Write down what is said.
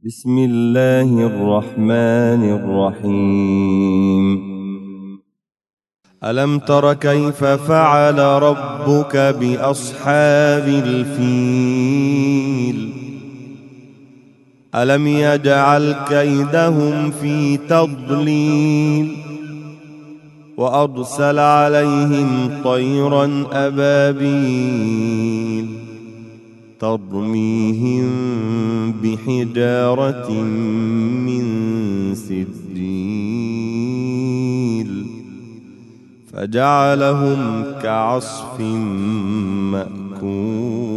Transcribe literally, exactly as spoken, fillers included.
بسم الله الرحمن الرحيم. ألم تر كيف فعل ربك بأصحاب الفيل؟ ألم يجعل كيدهم في تضليل وأرسل عليهم طيرا أبابيل ترميهم بحجارة من سجيل فجعلهم كعصف مأكول.